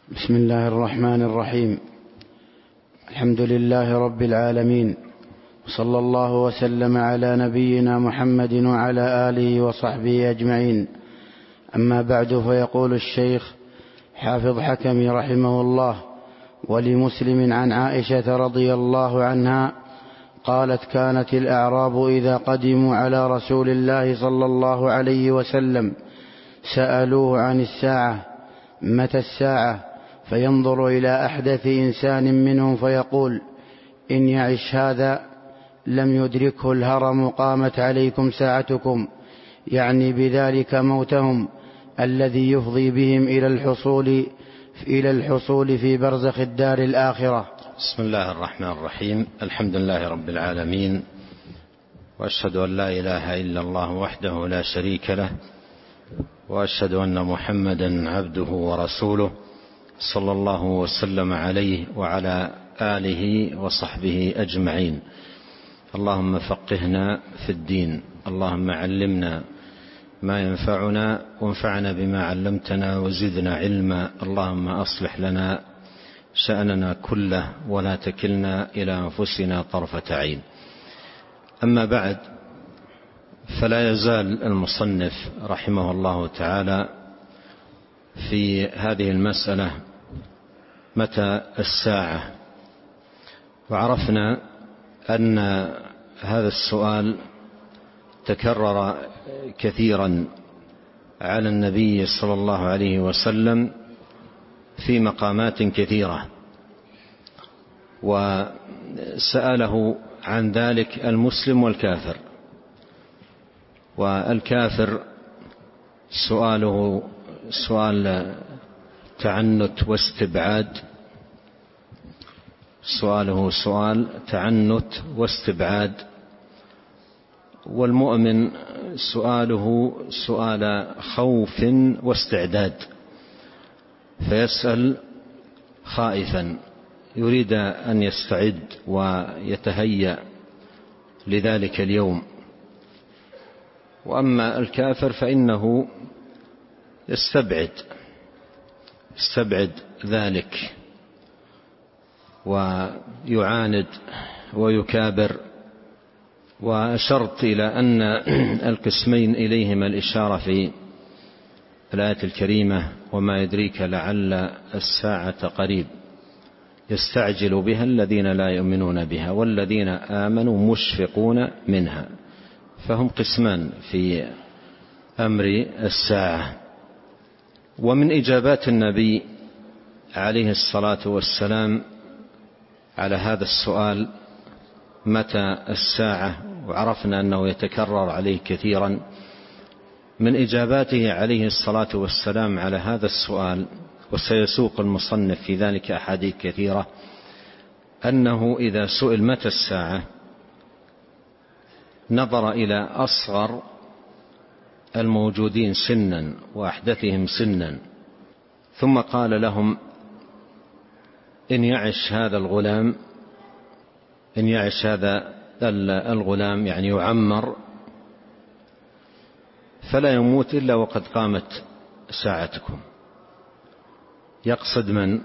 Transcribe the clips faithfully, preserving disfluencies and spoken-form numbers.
بسم الله الرحمن الرحيم. الحمد لله رب العالمين، وصلى الله وسلم على نبينا محمد وعلى آله وصحبه أجمعين. أما بعد، فيقول الشيخ حافظ حكمي رحمه الله: ولمسلم عن عائشة رضي الله عنها قالت: كانت الأعراب إذا قدموا على رسول الله صلى الله عليه وسلم سألوه عن الساعة: متى الساعة؟ فينظر إلى أحدث إنسان منهم فيقول: إن يعش هذا لم يدركه الهرم قامت عليكم ساعتكم، يعني بذلك موتهم الذي يفضي بهم إلى الحصول إلى الحصول في برزخ الدار الآخرة. بسم الله الرحمن الرحيم. الحمد لله رب العالمين، وأشهد أن لا إله إلا الله وحده لا شريك له، وأشهد أن محمدا عبده ورسوله، صلى الله وسلم عليه وعلى آله وصحبه أجمعين. اللهم فقهنا في الدين، اللهم علمنا ما ينفعنا وانفعنا بما علمتنا وزدنا علما. اللهم أصلح لنا شأننا كله ولا تكلنا إلى أنفسنا طرفة عين. أما بعد، فلا يزال المصنف رحمه الله تعالى في هذه المسألة: متى الساعة؟ وعرفنا أن هذا السؤال تكرر كثيرا على النبي صلى الله عليه وسلم في مقامات كثيرة، وسأله عن ذلك المسلم والكافر. والكافر سؤاله سؤال تعنت واستبعاد، سؤاله سؤال تعنت واستبعاد، والمؤمن سؤاله سؤال خوف واستعداد، فيسأل خائفا يريد أن يستعد ويتهيأ لذلك اليوم. وأما الكافر فإنه يستبعد يستبعد ذلك ويعاند ويكابر. وأشرت إلى أن القسمين إليهما الإشارة في الآية الكريمة: وما يدريك لعل الساعة قريب يستعجل بها الذين لا يؤمنون بها والذين آمنوا مشفقون منها. فهم قسمان في أمر الساعة. ومن إجابات النبي عليه الصلاة والسلام على هذا السؤال: متى الساعة؟ وعرفنا أنه يتكرر عليه كثيرا. من إجاباته عليه الصلاة والسلام على هذا السؤال، وسيسوق المصنف في ذلك أحاديث كثيرة، أنه إذا سئل متى الساعة نظر إلى أصغر الموجودين سنا وأحدثهم سنا، ثم قال لهم: إن يعش هذا الغلام إن يعش هذا الغلام يعني يعمر، فلا يموت إلا وقد قامت ساعتكم. يقصد من؟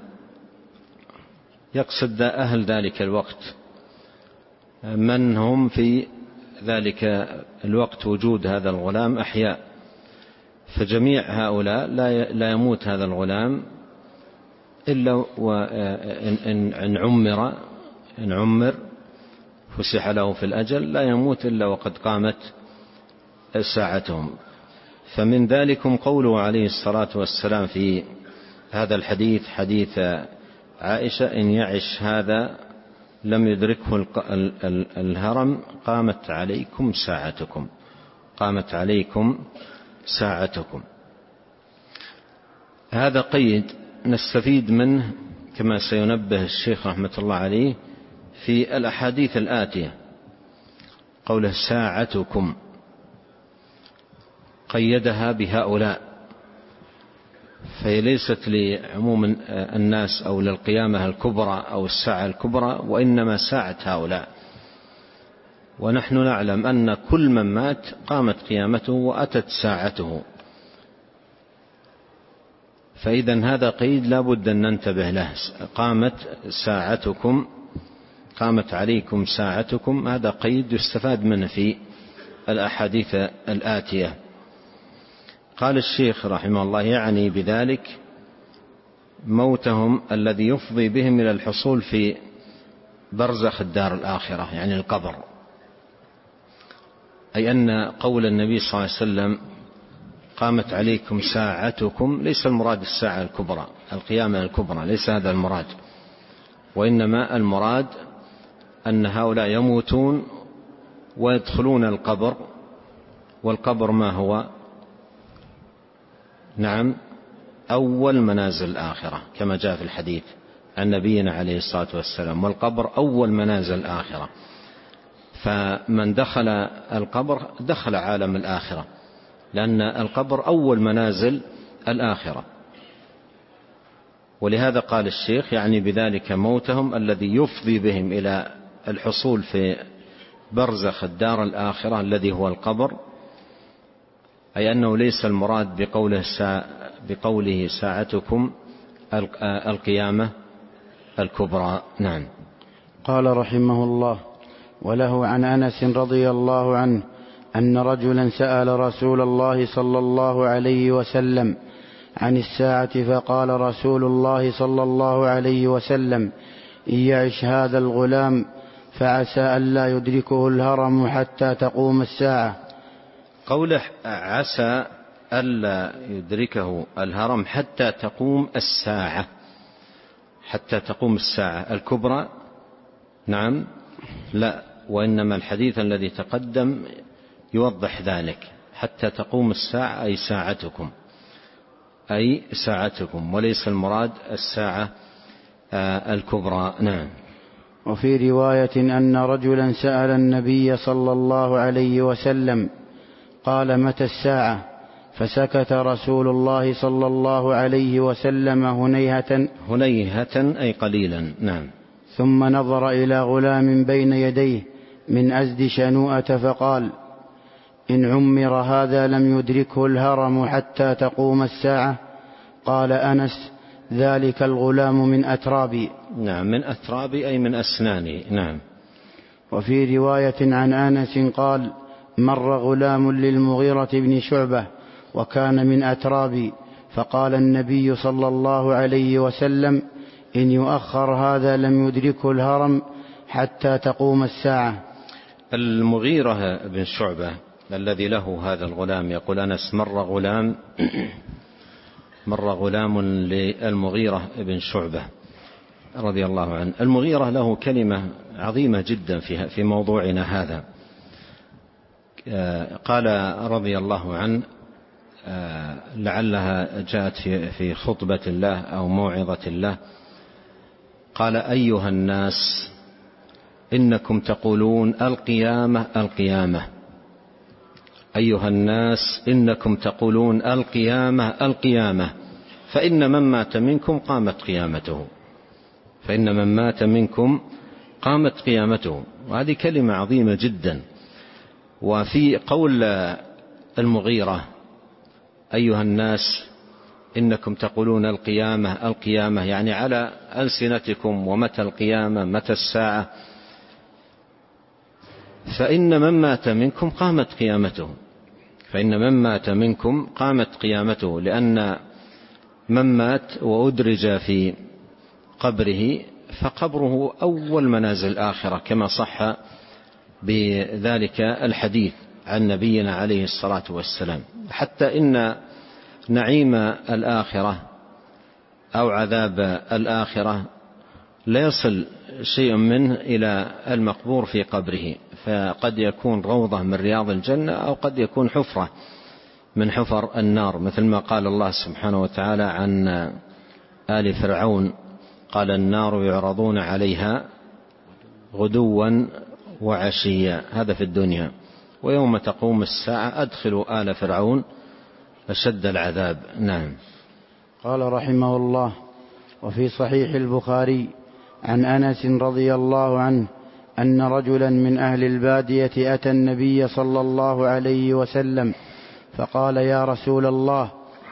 يقصد أهل ذلك الوقت، من هم في ذلك الوقت وجود هذا الغلام أحياء. فجميع هؤلاء لا يموت هذا الغلام إلا وإن عمر إن عمر فسح له في الأجل، لا يموت إلا وقد قامت ساعتهم. فمن ذلكم قوله عليه الصلاة والسلام في هذا الحديث، حديث عائشة: إن يعش هذا لم يدركه الهرم قامت عليكم ساعتكم قامت عليكم ساعتكم. هذا قيد نستفيد منه كما سينبه الشيخ رحمة الله عليه في الأحاديث الآتية. قوله ساعتكم قيدها بهؤلاء، فهي ليست لعموم الناس أو للقيامة الكبرى أو الساعة الكبرى، وإنما ساعة هؤلاء. ونحن نعلم أن كل من مات قامت قيامته وأتت ساعته، فإذا هذا قيد لا بد أن ننتبه له. قامت ساعتكم، قامت عليكم ساعتكم، هذا قيد يستفاد منه في الأحاديث الآتية. قال الشيخ رحمه الله: يعني بذلك موتهم الذي يفضي بهم إلى الحصول في برزخ الدار الآخرة، يعني القبر. أي أن قول النبي صلى الله عليه وسلم قامت عليكم ساعتكم ليس المراد الساعة الكبرى، القيامة الكبرى، ليس هذا المراد، وإنما المراد أن هؤلاء يموتون ويدخلون القبر. والقبر ما هو؟ نعم، أول منازل الآخرة كما جاء في الحديث عن نبينا عليه الصلاة والسلام، والقبر أول منازل الآخرة. فمن دخل القبر دخل عالم الآخرة، لأن القبر أول منازل الآخرة. ولهذا قال الشيخ: يعني بذلك موتهم الذي يفضي بهم إلى الحصول في برزخ الدار الآخرة الذي هو القبر. أي أنه ليس المراد بقوله, سا بقوله ساعتكم القيامة الكبرى. نعم. قال رحمه الله: وله عن أنس رضي الله عنه أن رجلا سأل رسول الله صلى الله عليه وسلم عن الساعة، فقال رسول الله صلى الله عليه وسلم: إن يعش هذا الغلام فعسى ألا يدركه الهرم حتى تقوم الساعة. قوله عسى ألا يدركه الهرم حتى تقوم الساعة، حتى تقوم الساعة الكبرى؟ نعم، لا، وإنما الحديث الذي تقدم يوضح ذلك. حتى تقوم الساعة أي ساعتكم، أي ساعتكم، وليس المراد الساعة الكبرى. نعم. وفي رواية أن رجلا سأل النبي صلى الله عليه وسلم قال: متى الساعة؟ فسكت رسول الله صلى الله عليه وسلم هنيهة هنيهة أي قليلا. نعم. ثم نظر إلى غلام بين يديه من أزد شنوءة فقال: إن عمر هذا لم يدركه الهرم حتى تقوم الساعة. قال أنس: ذلك الغلام من أترابي. نعم، من أترابي أي من أسناني. نعم. وفي رواية عن أنس قال: مر غلام للمغيرة بن شعبة وكان من أترابي، فقال النبي صلى الله عليه وسلم: إن يؤخر هذا لم يدركه الهرم حتى تقوم الساعة. المغيرة بن شعبة الذي له هذا الغلام، يقول أنس: مر غلام مر غلام للمغيرة بن شعبة رضي الله عنه. المغيرة له كلمة عظيمة جدا في في موضوعنا هذا. قال رضي الله عنه، لعلها جاءت في في خطبة الله أو موعظة الله، قال: أيها الناس إنكم تقولون القيامة القيامة، أيها الناس إنكم تقولون القيامة القيامة، فإن من مات منكم قامت قيامته، فإن من مات منكم قامت قيامته. وهذه كلمة عظيمة جدا. وفي قول المغيرة: أيها الناس إنكم تقولون القيامة القيامة، يعني على ألسنتكم، ومتى القيامة، متى الساعة، فإن من مات منكم قامت قيامته، فإن من مات منكم قامت قيامته، لأن من مات وأدرج في قبره فقبره أول منازل الآخرة، كما صح بذلك الحديث عن نبينا عليه الصلاة والسلام. حتى إن نعيم الآخرة أو عذاب الآخرة لا يصل شيء منه إلى المقبور في قبره، فقد يكون روضة من رياض الجنة، أو قد يكون حفرة من حفر النار، مثل ما قال الله سبحانه وتعالى عن آل فرعون: قال النار يعرضون عليها غدوا وعشيا، هذا في الدنيا، ويوم تقوم الساعة أدخلوا آل فرعون أشد العذاب. نعم. قال رحمه الله: وفي صحيح البخاري عن أنس رضي الله عنه أن رجلا من أهل البادية أتى النبي صلى الله عليه وسلم فقال: يا رسول الله،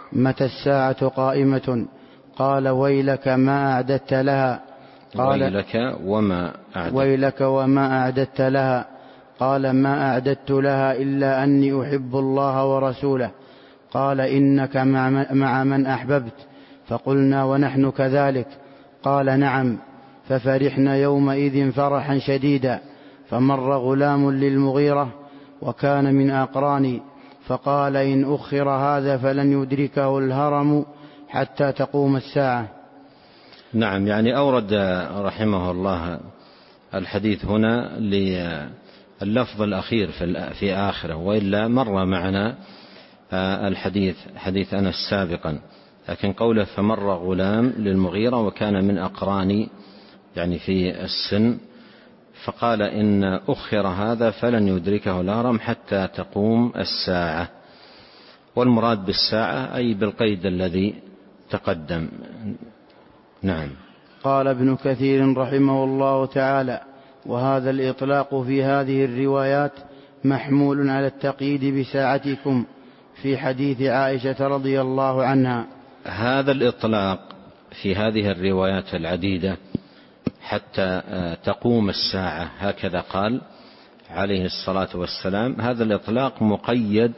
متى الساعة قائمة؟ قال ويلك ما أعددت لها. قال ويلك وما أعددت, ويلك وما أعددت لها. قال ما أعددت لها إلا أني أحب الله ورسوله. قال إنك مع من أحببت. فقلنا ونحن كذلك. قال نعم. ففرحنا يومئذ فرحا شديدا. فمر غلام للمغيرة وكان من أقراني فقال إن أخر هذا فلن يدركه الهرم حتى تقوم الساعة. نعم، يعني أورد رحمه الله الحديث هنا لللفظ الأخير في آخره، وإلا مر معنا الحديث حديث أنس سابقا، لكن قوله فمر غلام للمغيرة وكان من أقراني يعني في السن، فقال إن أخر هذا فلن يدركه الهرم حتى تقوم الساعة. والمراد بالساعة أي بالقيد الذي تقدم. نعم. قال ابن كثير رحمه الله تعالى وهذا الإطلاق في هذه الروايات محمول على التقييد بساعتكم في حديث عائشة رضي الله عنها. هذا الإطلاق في هذه الروايات العديدة حتى تقوم الساعة هكذا قال عليه الصلاة والسلام، هذا الإطلاق مقيد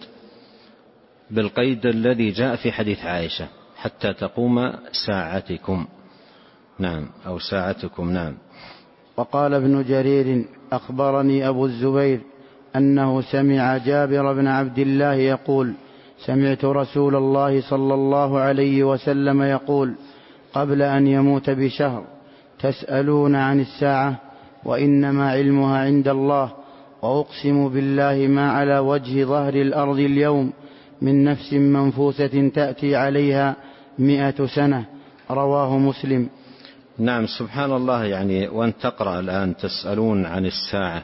بالقيد الذي جاء في حديث عائشة حتى تقوم ساعتكم. نعم، أو ساعتكم. نعم. وقال ابن جرير أخبرني أبو الزبير أنه سمع جابر بن عبد الله يقول سمعت رسول الله صلى الله عليه وسلم يقول قبل أن يموت بشهر تسألون عن الساعة وإنما علمها عند الله وأقسم بالله ما على وجه ظهر الأرض اليوم من نفس منفوسة تأتي عليها مئة سنة. رواه مسلم. نعم، سبحان الله. يعني وأن تقرأ الآن تسألون عن الساعة،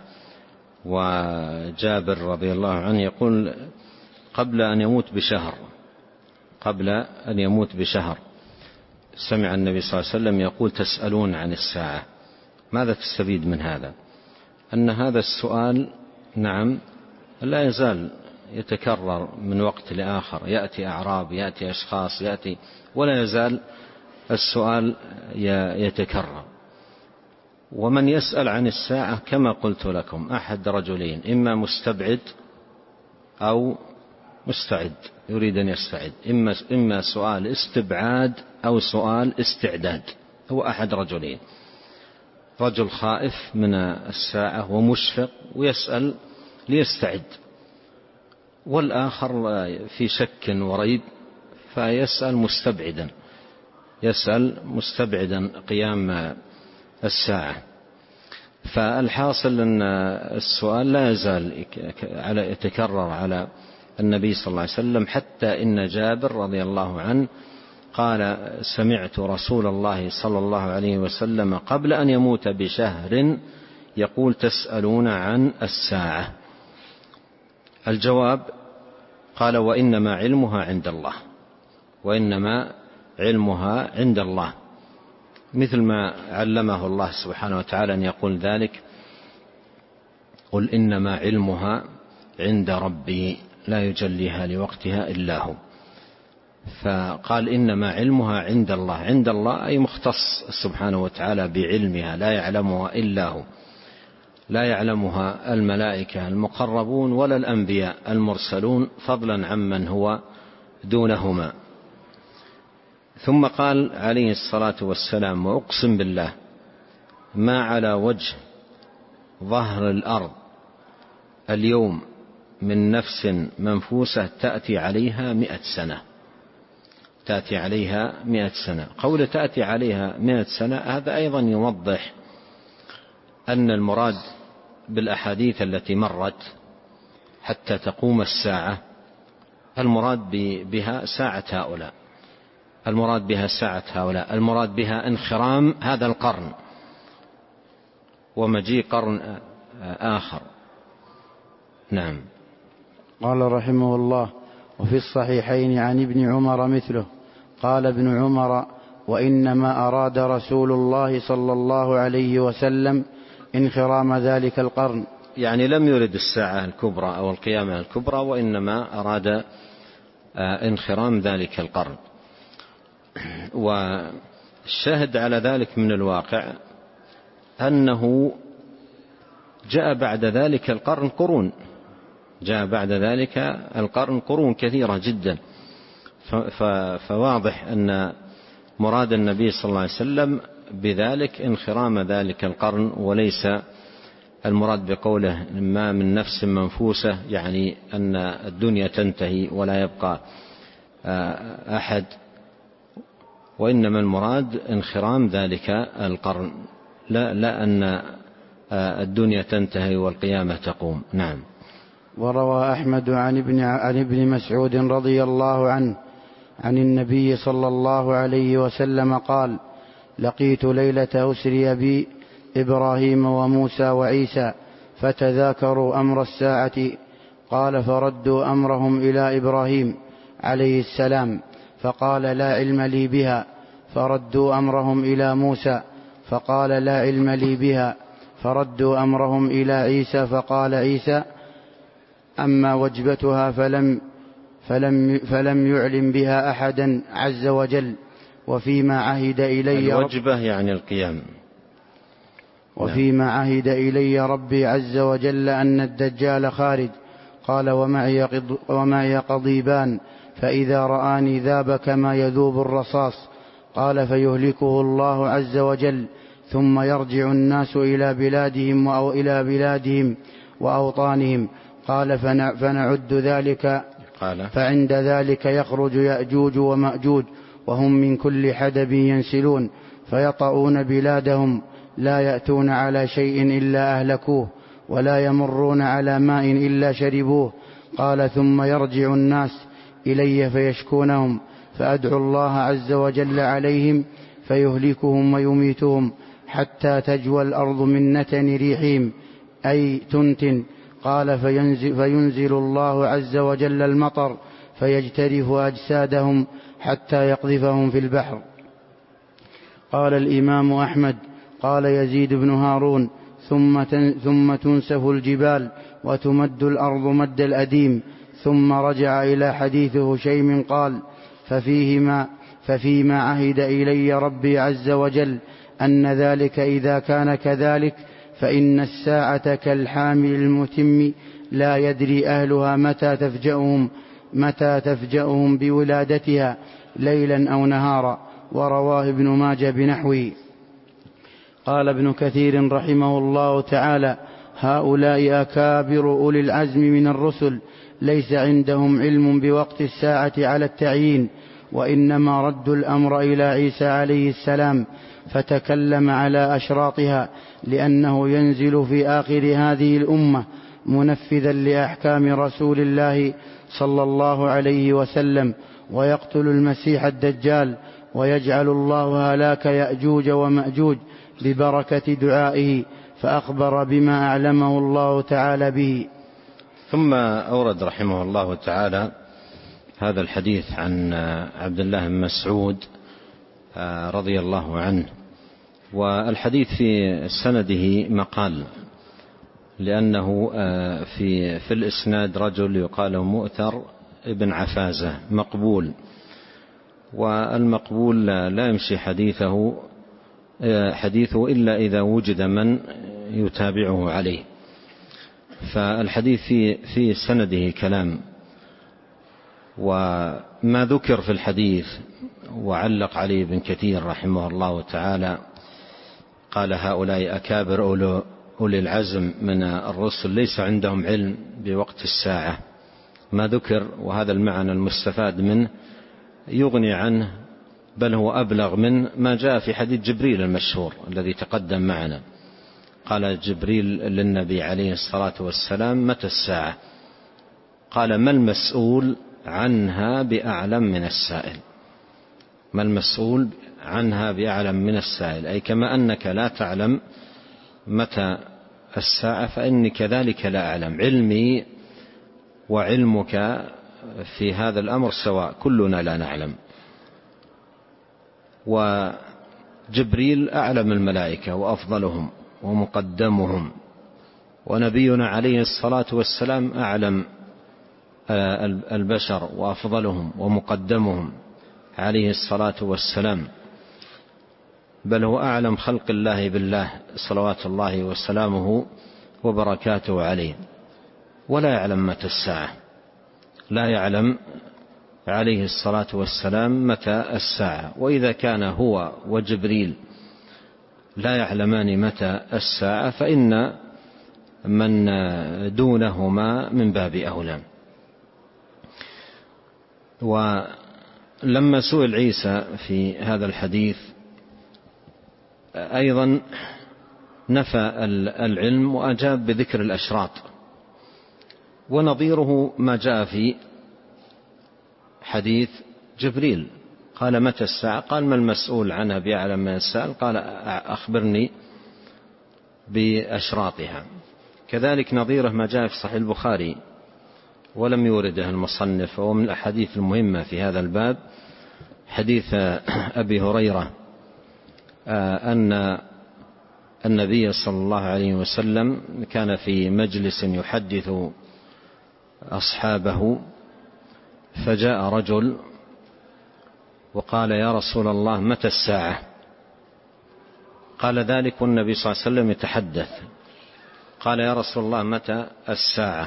وجابر رضي الله عنه يقول قبل أن يموت بشهر قبل أن يموت بشهر سمع النبي صلى الله عليه وسلم يقول تسألون عن الساعة. ماذا تستفيد من هذا؟ أن هذا السؤال نعم لا يزال يتكرر من وقت لآخر، يأتي أعراب، يأتي أشخاص، يأتي ولا يزال السؤال يتكرر. ومن يسأل عن الساعة كما قلت لكم أحد رجلين، إما مستبعد أو مستعد يريد أن يستعد، إما, إما سؤال استبعاد أو سؤال استعداد. هو أحد رجلين، رجل خائف من الساعة ومشفق ويسأل ليستعد، والآخر في شك وريب فيسأل مستبعدا يسأل مستبعدا قيام الساعة. فالحاصل أن السؤال لا يزال يتكرر على النبي صلى الله عليه وسلم، حتى إن جابر رضي الله عنه قال سمعت رسول الله صلى الله عليه وسلم قبل أن يموت بشهر يقول تسألون عن الساعة. الجواب قال وإنما علمها عند الله، وإنما علمها عند الله، مثل ما علمه الله سبحانه وتعالى أن يقول ذلك قل إنما علمها عند ربي لا يجليها لوقتها إلا هو. فقال إنما علمها عند الله، عند الله أي مختص سبحانه وتعالى بعلمها، لا يعلمها إلا هو، لا يعلمها الملائكة المقربون ولا الأنبياء المرسلون فضلا عمن هو دونهما. ثم قال عليه الصلاة والسلام وأقسم بالله ما على وجه ظهر الأرض اليوم من نفس منفوسة تأتي عليها مئة سنة تأتي عليها مئة سنة. قول تأتي عليها مئة سنة هذا أيضا يوضح أن المراد بالأحاديث التي مرت حتى تقوم الساعة المراد بها ساعة هؤلاء المراد بها ساعة هؤلاء المراد بها انخرام هذا القرن ومجيء قرن آخر. نعم. قال رحمه الله وفي الصحيحين عن ابن عمر مثله. قال ابن عمر وإنما أراد رسول الله صلى الله عليه وسلم انخرام ذلك القرن، يعني لم يرد الساعة الكبرى أو القيامة الكبرى، وإنما أراد انخرام ذلك القرن. والشاهد على ذلك من الواقع أنه جاء بعد ذلك القرن قرون جاء بعد ذلك القرن قرون كثيرة جدا. فواضح أن مراد النبي صلى الله عليه وسلم بذلك انخرام ذلك القرن، وليس المراد بقوله ما من نفس منفوسة يعني أن الدنيا تنتهي ولا يبقى أحد، وإنما المراد انخرام ذلك القرن، لا, لا أن الدنيا تنتهي والقيامة تقوم. نعم. وروى أحمد عن ابن, عن ابن مسعود رضي الله عنه عن النبي صلى الله عليه وسلم قال: لقيت ليلة أسري بي إبراهيم وموسى وعيسى فتذاكروا أمر الساعة، قال: فردوا أمرهم إلى إبراهيم عليه السلام فقال: لا علم لي بها. فردوا أمرهم إلى موسى فقال: لا علم لي بها. فردوا أمرهم إلى عيسى فقال عيسى: أما وجبتها فلم, فلم, فلم يعلم بها أحدا عز وجل. وفيما عهد إلي الوجبة يعني القيام. وفيما عهد إلي ربي عز وجل أن الدجال خارج. قال: ومعي قضيبان فإذا رآني ذاب كما يذوب الرصاص. قال: فيهلكه الله عز وجل ثم يرجع الناس إلى بلادهم أو إلى بلادهم وأوطانهم. قال: فنعد ذلك. قال: فعند ذلك يخرج يأجوج ومأجوج وهم من كل حدب ينسلون فيطؤون بلادهم، لا يأتون على شيء إلا أهلكوه ولا يمرون على ماء إلا شربوه. قال: ثم يرجع الناس إلي فيشكونهم فأدعو الله عز وجل عليهم فيهلكهم ويميتهم حتى تجوى الأرض من نتن ريحهم أي تنتن. قال: فينزل, فينزل الله عز وجل المطر فيجترف أجسادهم حتى يقذفهم في البحر. قال الإمام أحمد: قال يزيد بن هارون: ثم, ثم تنسف الجبال وتمد الأرض مد الأديم. ثم رجع إلى حديث هشيم قال: ففيهما ففيما عهد إلي ربي عز وجل أن ذلك إذا كان كذلك فإن الساعة كالحامل المتم لا يدري أهلها متى تفجأهم, متى تفجأهم بولادتها ليلا أو نهارا. ورواه ابن ماجه بنحوه. قال ابن كثير رحمه الله تعالى: هؤلاء أكابر أولي العزم من الرسل ليس عندهم علم بوقت الساعة على التعيين، وإنما ردوا الأمر إلى عيسى عليه السلام فتكلم على أشراطها، لأنه ينزل في آخر هذه الأمة منفذا لأحكام رسول الله صلى الله عليه وسلم، ويقتل المسيح الدجال، ويجعل الله هلاك يأجوج ومأجوج ببركة دعائه، فأخبر بما أعلمه الله تعالى به. ثم أورد رحمه الله تعالى هذا الحديث عن عبد الله بن مسعود رضي الله عنه. والحديث في سنده مقال، لأنه في, في الإسناد رجل يقال مؤثر ابن عفازة مقبول، والمقبول لا يمشي حديثه حديثه إلا إذا وجد من يتابعه عليه. فالحديث في, في سنده كلام. وما ذكر في الحديث وعلق عليه ابن كثير رحمه الله تعالى قال: هؤلاء أكابر أولي العزم من الرسل ليس عندهم علم بوقت الساعة. ما ذكر، وهذا المعنى المستفاد منه يغني عنه، بل هو أبلغ من ما جاء في حديث جبريل المشهور الذي تقدم معنا. قال جبريل للنبي عليه الصلاة والسلام: متى الساعة؟ قال: ما المسؤول عنها بأعلم من السائل. ما المسؤول عنها بأعلم من السائل، أي كما أنك لا تعلم متى الساعة فإني كذلك لا أعلم. علمي وعلمك في هذا الأمر سواء، كلنا لا نعلم. وجبريل أعلم الملائكة وأفضلهم ومقدمهم، ونبينا عليه الصلاة والسلام أعلم البشر وأفضلهم ومقدمهم عليه الصلاة والسلام، بل هو أعلم خلق الله بالله صلوات الله وسلامه وبركاته عليه، ولا يعلم متى الساعة، لا يعلم عليه الصلاة والسلام متى الساعة. وإذا كان هو وجبريل لا يعلمان متى الساعة فإن من دونهما من باب أولى. ولما سئل عيسى في هذا الحديث أيضا نفى العلم وأجاب بذكر الأشراط، ونظيره ما جاء في حديث جبريل، قال متى الساعة؟ قال ما المسؤول عنها بأعلم من السائل، قال أخبرني بأشراطها. كذلك نظيره ما جاء في صحيح البخاري ولم يورده المصنف، وهو من الأحاديث المهمة في هذا الباب، حديث أبي هريرة أن النبي صلى الله عليه وسلم كان في مجلس يحدث أصحابه، فجاء رجل وقال يا رسول الله متى الساعة؟ قال ذلك والنبي صلى الله عليه وسلم يتحدث، قال يا رسول الله متى الساعة؟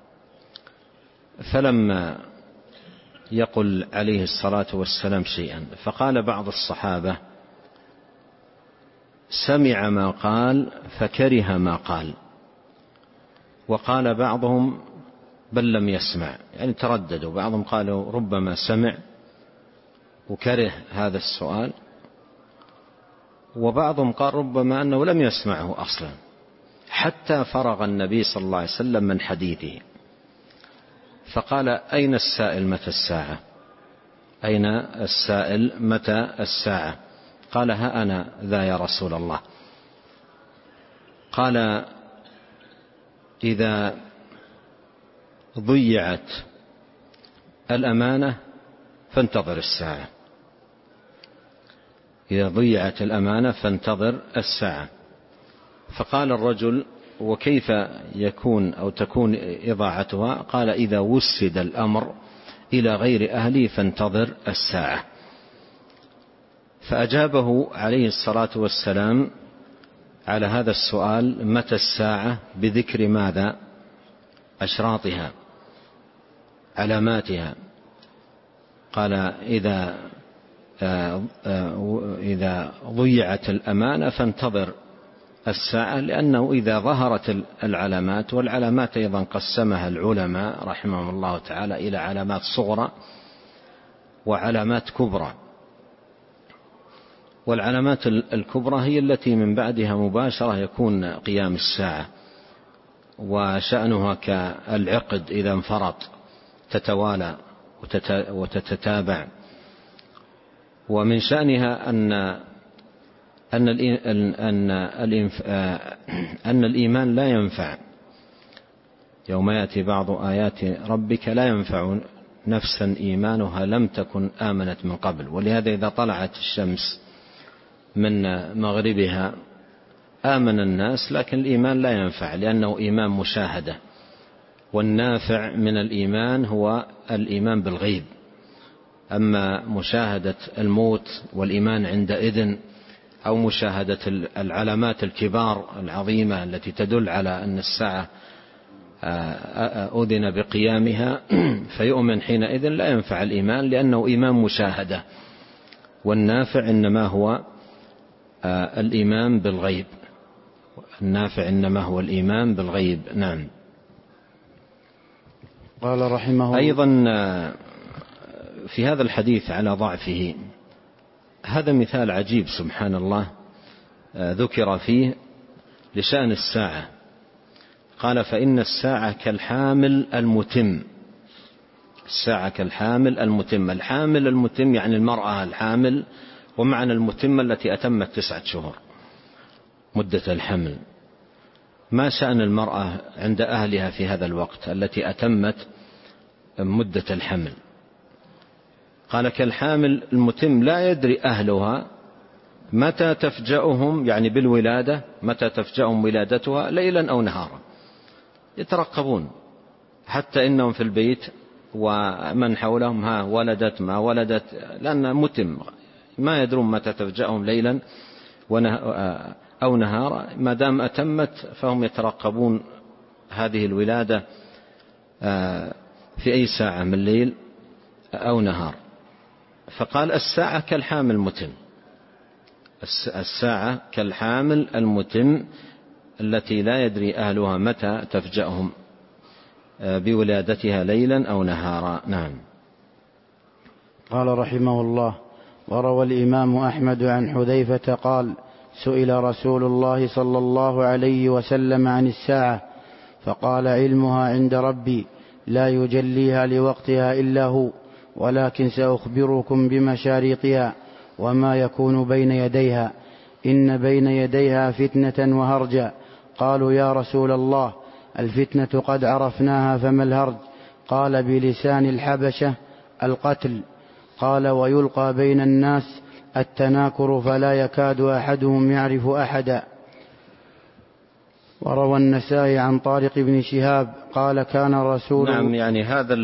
فلما يقل عليه الصلاة والسلام شيئا، فقال بعض الصحابة سمع ما قال فكره ما قال، وقال بعضهم بل لم يسمع، يعني ترددوا، بعضهم قالوا ربما سمع وكره هذا السؤال، وبعضهم قال ربما أنه لم يسمعه أصلا، حتى فرغ النبي صلى الله عليه وسلم من حديثه، فقال أين السائل متى الساعة؟ أين السائل متى الساعة؟ قال ها أنا ذا يا رسول الله. قال إذا ضيعت الأمانة فانتظر الساعة، إذا ضيعت الأمانة فانتظر الساعة. فقال الرجل وكيف يكون أو تكون إضاعتها؟ قال إذا وسد الأمر إلى غير أهله فانتظر الساعة. فأجابه عليه الصلاة والسلام على هذا السؤال متى الساعة بذكر ماذا؟ أشراطها، علاماتها. قال إذا إذا ضيعت الأمانة فانتظر الساعة، لأنه إذا ظهرت العلامات، والعلامات أيضا قسمها العلماء رحمهم الله تعالى إلى علامات صغرى وعلامات كبرى، والعلامات الكبرى هي التي من بعدها مباشرة يكون قيام الساعة، وشأنها كالعقد إذا انفرط تتوالى وتتتابع. ومن شأنها أن أن أن أن الإيمان لا ينفع، يوم يأتي بعض آيات ربك لا ينفع نفسا إيمانها لم تكن آمنت من قبل. ولهذا إذا طلعت الشمس من مغربها آمن الناس، لكن الإيمان لا ينفع لأنه إيمان مشاهدة، والنافع من الإيمان هو الإيمان بالغيب. أما مشاهدة الموت والإيمان عندئذ، أو مشاهدة العلامات الكبار العظيمة التي تدل على أن الساعة أذن بقيامها فيؤمن حينئذ، لا ينفع الإيمان لأنه إيمان مشاهدة، والنافع إنما هو الإيمان بالغيب، النافع إنما هو الإيمان بالغيب. نعم. قال رحمه الله أيضا في هذا الحديث على ضعفه، هذا مثال عجيب سبحان الله ذكر فيه لشأن الساعة. قال فإن الساعة كالحامل المتم، الساعة كالحامل المتم. الحامل المتم يعني المرأة الحامل، ومعنى المتم التي أتمت تسعة شهور مدة الحمل. ما شأن المرأة عند أهلها في هذا الوقت التي أتمت مدة الحمل؟ قال كالحامل المتم لا يدري أهلها متى تفجأهم، يعني بالولادة، متى تفجأهم ولادتها ليلا أو نهارا، يترقبون، حتى إنهم في البيت ومن حولهم ها ولدت ما ولدت، لأن متم ما يدرون متى تفجأهم ليلا أو نهارا، ما دام أتمت فهم يترقبون هذه الولادة في أي ساعة من الليل أو نهار. فقال الساعة كالحامل المتم، الساعة كالحامل المتم التي لا يدري أهلها متى تفجأهم بولادتها ليلا أو نهارا. نعم. قال رحمه الله: وروى الإمام أحمد عن حذيفة قال: سئل رسول الله صلى الله عليه وسلم عن الساعة فقال: علمها عند ربي لا يجليها لوقتها إلا هو، ولكن سأخبركم بمشارطها وما يكون بين يديها. إن بين يديها فتنة وهرجا. قالوا: يا رسول الله، الفتنة قد عرفناها فما الهرج؟ قال: بلسان الحبشة القتل. قال: ويلقى بين الناس التناكر فلا يكاد أحدهم يعرف أحدا. وروى النسائي عن طارق بن شهاب قال: كان رسول نعم. يعني هذا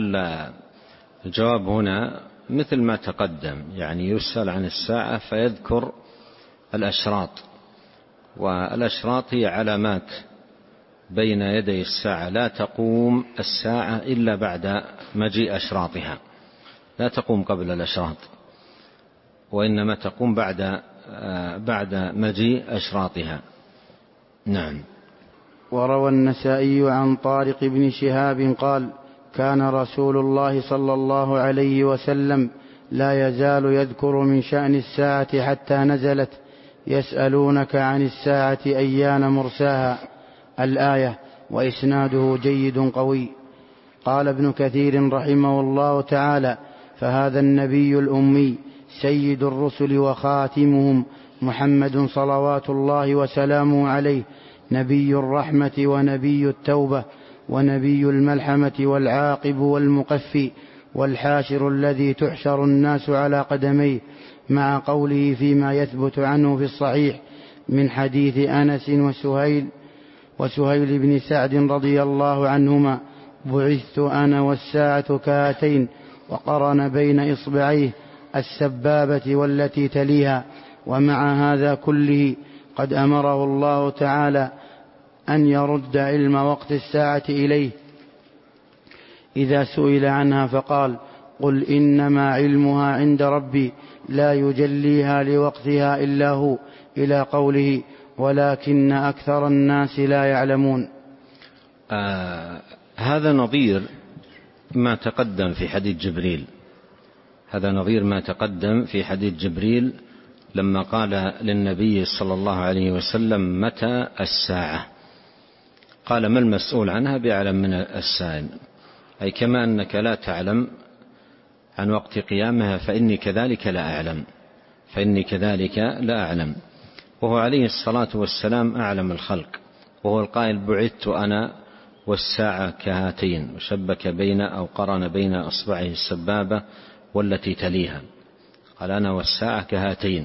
الجواب هنا مثل ما تقدم، يعني يسأل عن الساعة فيذكر الأشراط، والأشراط هي علامات بين يدي الساعة، لا تقوم الساعة إلا بعد مجيء أشراطها، لا تقوم قبل الأشراط، وإنما تقوم بعد بعد مجيء أشراطها. نعم. وروى النسائي عن طارق بن شهاب قال: كان رسول الله صلى الله عليه وسلم لا يزال يذكر من شأن الساعة حتى نزلت: يسألونك عن الساعة أيان مرساها، الآية، وإسناده جيد قوي. قال ابن كثير رحمه الله تعالى: فهذا النبي الأمي سيد الرسل وخاتمهم محمد صلوات الله وسلامه عليه، نبي الرحمة ونبي التوبة ونبي الملحمة والعاقب والمقفي والحاشر الذي تحشر الناس على قدميه، مع قوله فيما يثبت عنه في الصحيح من حديث أنس وسهيل وسهيل بن سعد رضي الله عنهما: بعثت أنا والساعة كهاتين، وقرن بين إصبعيه السبابة والتي تليها. ومع هذا كله قد أمره الله تعالى أن يرد علم وقت الساعة إليه إذا سئل عنها، فقال: قل إنما علمها عند ربي لا يجليها لوقتها إلا هو، إلى قوله: ولكن أكثر الناس لا يعلمون. آه هذا نظير ما تقدم في حديث جبريل، هذا نظير ما تقدم في حديث جبريل لما قال للنبي صلى الله عليه وسلم: متى الساعة؟ قال: ما المسؤول عنها بأعلم من السائل، أي كما أنك لا تعلم عن وقت قيامها فإني كذلك لا أعلم، فإني كذلك لا أعلم. وهو عليه الصلاة والسلام أعلم الخلق، وهو القائل: بعثت أنا والساعة كهاتين، وشبك بين أو قرن بين أصبعه السبابة والتي تليها، قال: أنا والساعة كهاتين،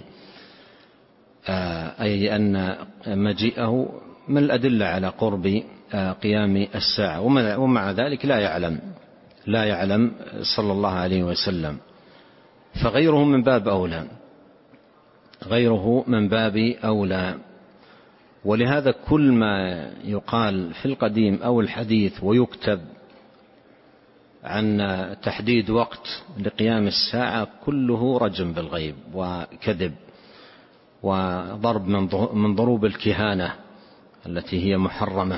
أي أن مجيئه من الأدلة على قرب قيام الساعة، ومع ذلك لا يعلم لا يعلم صلى الله عليه وسلم، فغيره من باب أولى غيره من باب أولى. ولهذا كل ما يقال في القديم أو الحديث ويكتب عن تحديد وقت لقيام الساعة كله رجم بالغيب وكذب وضرب من ضروب الكهانة التي هي محرمة،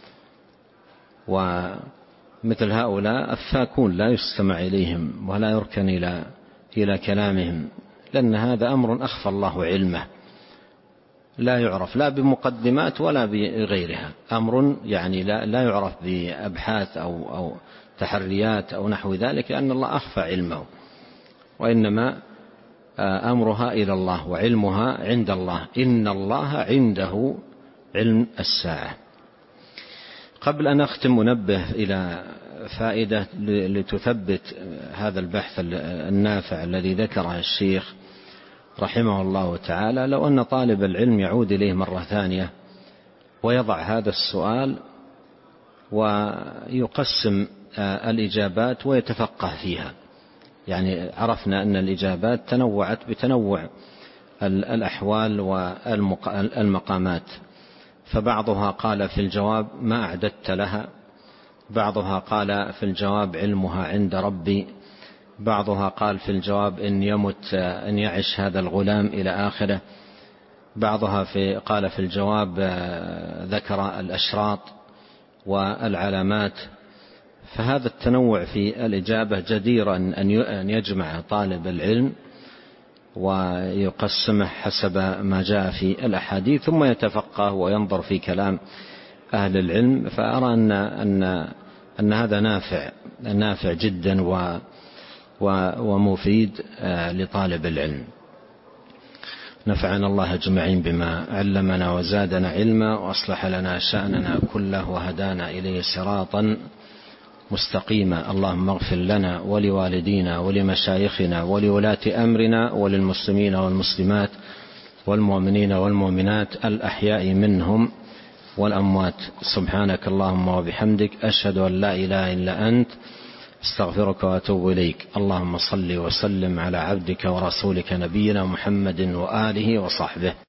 ومثل هؤلاء أفاكون لا يستمع إليهم ولا يركن إلى إلى كلامهم، لأن هذا أمر أخفى الله علمه، لا يعرف لا بمقدمات ولا بغيرها، أمر يعني لا, لا يعرف بأبحاث أو, أو تحريات أو نحو ذلك، لأن الله أخفى علمه، وإنما أمرها إلى الله وعلمها عند الله. إن الله عنده علم الساعة. قبل أن أختم منبه إلى فائدة لتثبت هذا البحث النافع الذي ذكره الشيخ رحمه الله تعالى. لو أن طالب العلم يعود إليه مرة ثانية ويضع هذا السؤال ويقسم الإجابات ويتفقه فيها. يعني عرفنا أن الإجابات تنوعت بتنوع الأحوال والمقامات، فبعضها قال في الجواب ما أعددت لها، بعضها قال في الجواب علمها عند ربي، بعضها قال في الجواب إن يمت إن يعش هذا الغلام إلى آخره، بعضها في قال في الجواب ذكر الأشراط والعلامات. فهذا التنوع في الإجابة جدير أن يجمع طالب العلم ويقسمه حسب ما جاء في الأحاديث، ثم يتفقه وينظر في كلام أهل العلم. فأرى أن, أن, أن هذا نافع نافع جدا ومفيد لطالب العلم. نفعنا الله أجمعين بما علمنا وزادنا علما، وأصلح لنا شأننا كله وهدانا إليه صراطا مستقيما. اللهم اغفر لنا ولوالدينا ولمشايخنا ولولاة أمرنا وللمسلمين والمسلمات والمؤمنين والمؤمنات الأحياء منهم والأموات. سبحانك اللهم وبحمدك، أشهد أن لا إله إلا أنت، استغفرك وأتوب إليك. اللهم صل وسلم على عبدك ورسولك نبينا محمد وآله وصحبه.